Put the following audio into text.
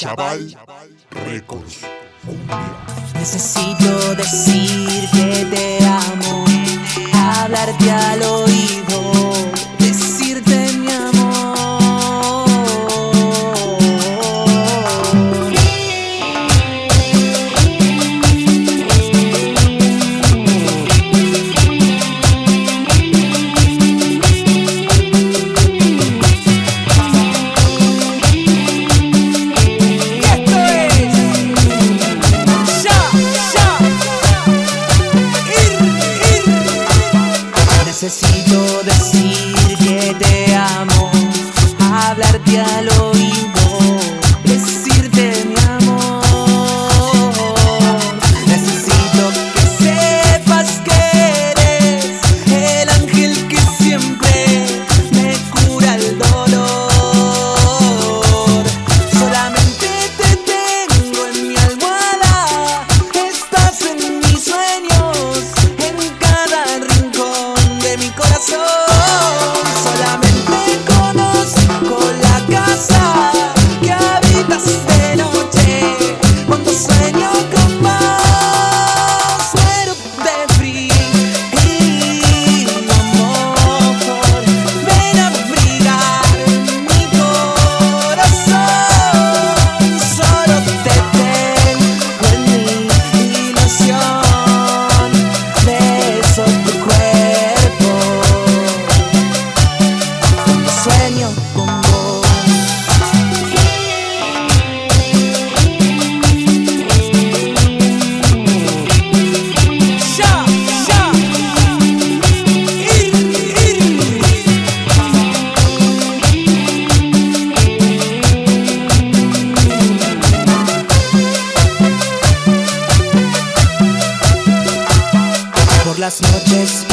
Chaval Records. Necesito decir que te amo, hablarte al oído, decirte mi amor. Necesito decir que te amo, hablarte al oído, decirte mi amor. Necesito que sepas que eres el ángel que siempre me cura el dolor. Solamente te tengo en mi almohada, estás en mis sueños, en cada rincón de mi corazón. Solamente conozco la casa que habitas de noche. Cuando sueño con vos, muero de frío, amor. Ven a brillar mi corazón. Solo te tengo en mi ilusión. Beso tu cuerpo, sueño con vos. Por las noches